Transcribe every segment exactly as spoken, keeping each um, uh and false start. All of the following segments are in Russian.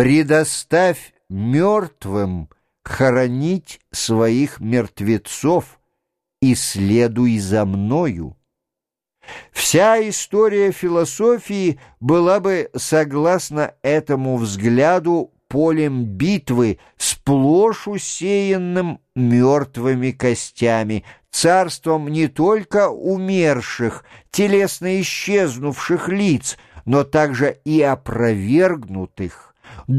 Предоставь мертвым хоронить своих мертвецов и следуй за мною. Вся история философии была бы, согласно этому взгляду, полем битвы, сплошь усеянным мертвыми костями, царством не только умерших, телесно исчезнувших лиц, но также и опровергнутых,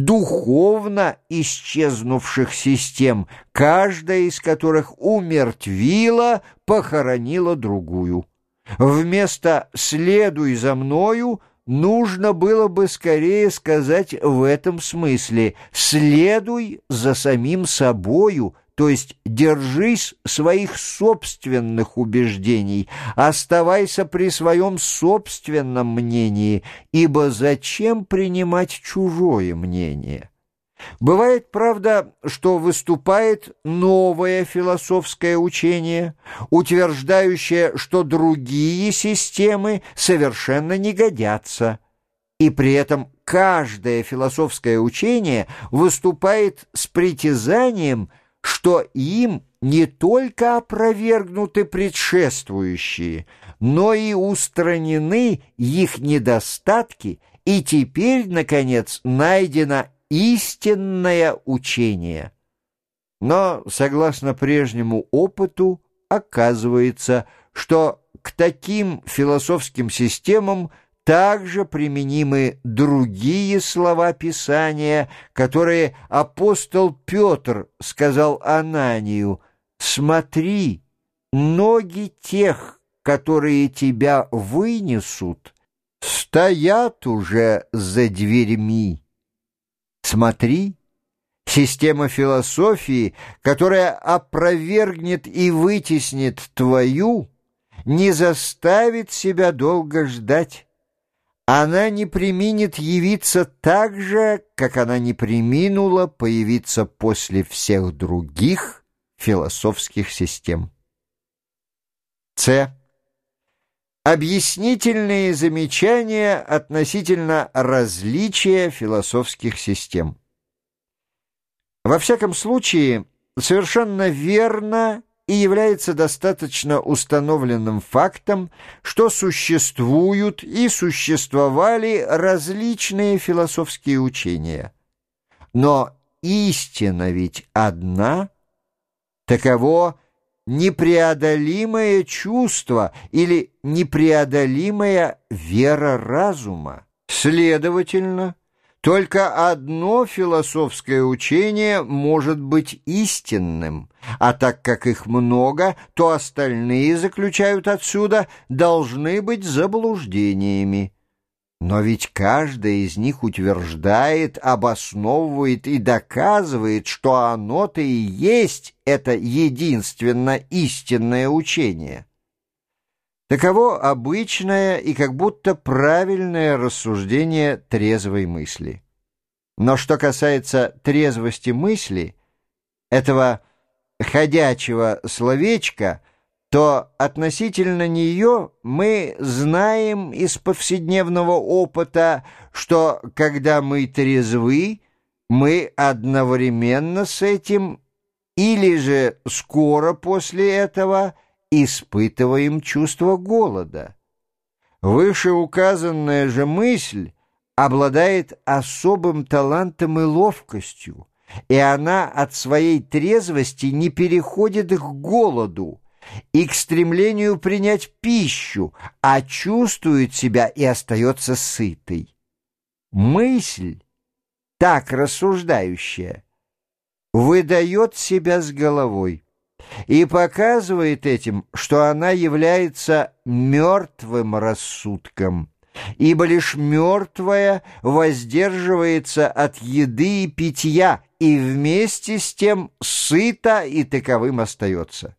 духовно исчезнувших систем, каждая из которых умертвила, похоронила другую. Вместо «следуй за мною» нужно было бы скорее сказать в этом смысле «следуй за самим собою», то есть держись своих собственных убеждений, оставайся при своем собственном мнении, ибо зачем принимать чужое мнение? Бывает, правда, что выступает новое философское учение, утверждающее, что другие системы совершенно не годятся, и при этом каждое философское учение выступает с притязанием, что им не только опровергнуты предшествующие, но и устранены их недостатки, и теперь, наконец, найдено истинное учение. Но, согласно прежнему опыту, оказывается, что к таким философским системам также применимы другие слова Писания, которые апостол Петр сказал Ананию: «Смотри, ноги тех, которые тебя вынесут, стоят уже за дверьми». Смотри, система философии, которая опровергнет и вытеснит твою, не заставит себя долго ждать. Она не преминет явиться так же, как она не преминула появиться после всех других философских систем. С. Объяснительные замечания относительно различия философских систем. Во всяком случае, совершенно верно и является достаточно установленным фактом, что существуют и существовали различные философские учения. Но истина ведь одна, таково непреодолимое чувство или непреодолимая вера разума. Следовательно, только одно философское учение может быть истинным, а так как их много, то остальные, заключают отсюда, должны быть заблуждениями. Но ведь каждое из них утверждает, обосновывает и доказывает, что оно-то и есть это единственно истинное учение. Таково обычное и как будто правильное рассуждение трезвой мысли. Но что касается трезвости мысли, этого ходячего словечка, то относительно нее мы знаем из повседневного опыта, что когда мы трезвы, мы одновременно с этим или же скоро после этого испытываем чувство голода. Вышеуказанная же мысль обладает особым талантом и ловкостью, и она от своей трезвости не переходит к голоду и к стремлению принять пищу, а чувствует себя и остается сытой. Мысль, так рассуждающая, выдает себя с головой и показывает этим, что она является мертвым рассудком, ибо лишь мертвая воздерживается от еды и питья и вместе с тем сыта и таковым остается.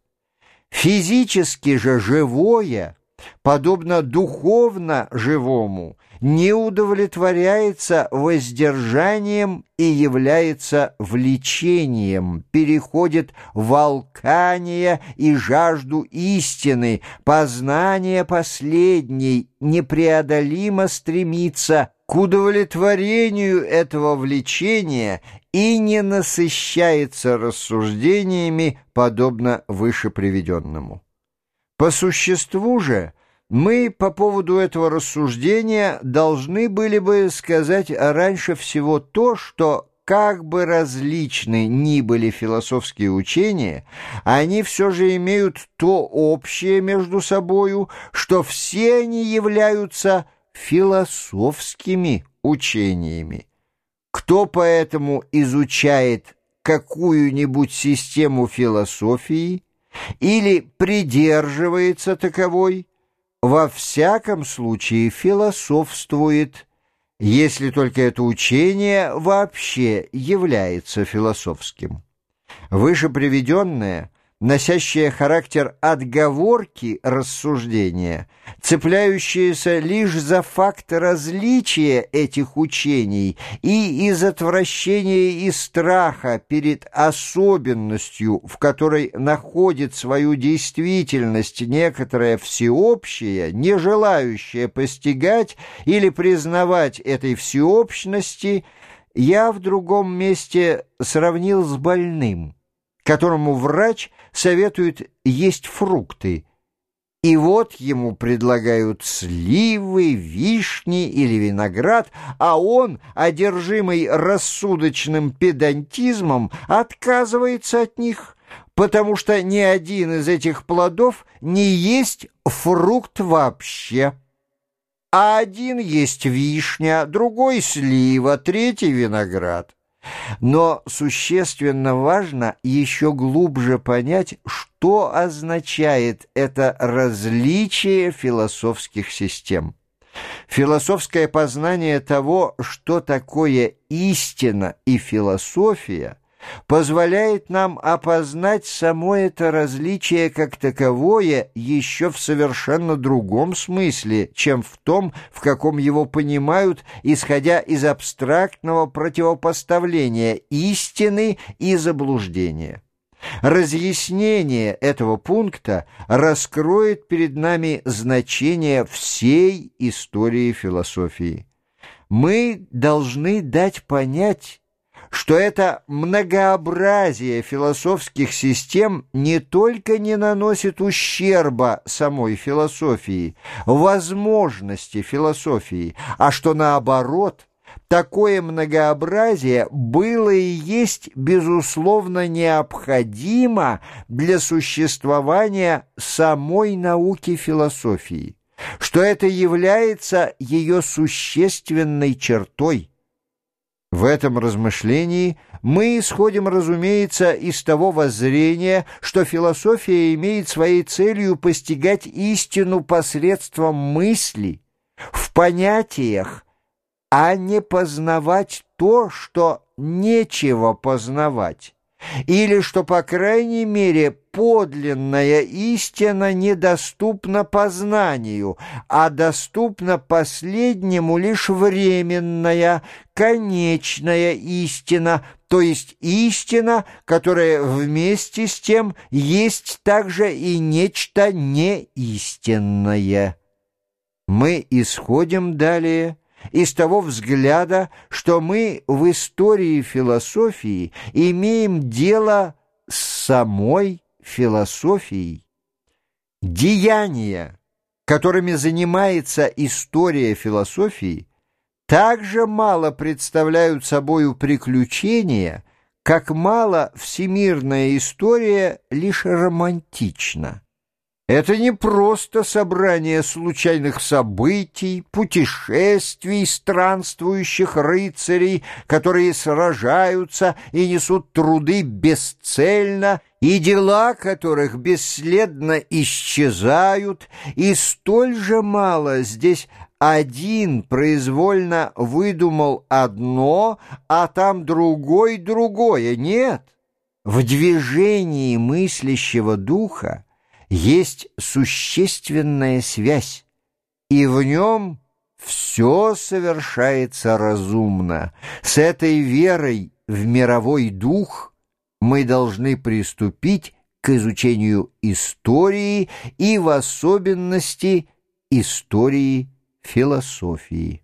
Физически же живое, подобно духовно живому, не удовлетворяется воздержанием и является влечением, переходит в алкание и жажду истины, познание последней непреодолимо стремится к удовлетворению этого влечения и не насыщается рассуждениями, подобно выше приведенному. По существу же, мы по поводу этого рассуждения должны были бы сказать раньше всего то, что как бы различны ни были философские учения, они все же имеют то общее между собою, что все они являются философскими учениями. Кто поэтому изучает какую-нибудь систему философии или придерживается таковой, во всяком случае философствует, если только это учение вообще является философским. Выше приведенное, носящее характер отговорки рассуждения, цепляющееся лишь за факт различия этих учений и из отвращения и страха перед особенностью, в которой находит свою действительность некоторое всеобщее, не желающее постигать или признавать этой всеобщности, я в другом месте сравнил с больным, которому врач советует есть фрукты, и вот ему предлагают сливы, вишни или виноград, а он, одержимый рассудочным педантизмом, отказывается от них, потому что ни один из этих плодов не есть фрукт вообще. А один есть вишня, другой слива, третий виноград. Но существенно важно еще глубже понять, что означает это различие философских систем. Философское познание того, что такое истина и философия, позволяет нам опознать само это различие как таковое еще в совершенно другом смысле, чем в том, в каком его понимают, исходя из абстрактного противопоставления истины и заблуждения. Разъяснение этого пункта раскроет перед нами значение всей истории философии. Мы должны дать понять, что это многообразие философских систем не только не наносит ущерба самой философии, возможности философии, а что наоборот, такое многообразие было и есть безусловно необходимо для существования самой науки философии, что это является ее существенной чертой. В этом размышлении мы исходим, разумеется, из того воззрения, что философия имеет своей целью постигать истину посредством мысли, в понятиях, а не познавать то, что нечего познавать, или что, по крайней мере, подлинная истина недоступна познанию, а доступна последнему лишь временная, конечная истина, то есть истина, которая вместе с тем есть также и нечто неистинное. Мы исходим далее из того взгляда, что мы в истории философии имеем дело с самой философией. Деяния, которыми занимается история философии, также мало представляют собою приключения, как мало всемирная история лишь романтична. Это не просто собрание случайных событий, путешествий странствующих рыцарей, которые сражаются и несут труды бесцельно, и дела которых бесследно исчезают, и столь же мало здесь один произвольно выдумал одно, а там другой другое. Нет, в движении мыслящего духа есть существенная связь, и в нем все совершается разумно. С этой верой в мировой дух мы должны приступить к изучению истории и в особенности истории философии.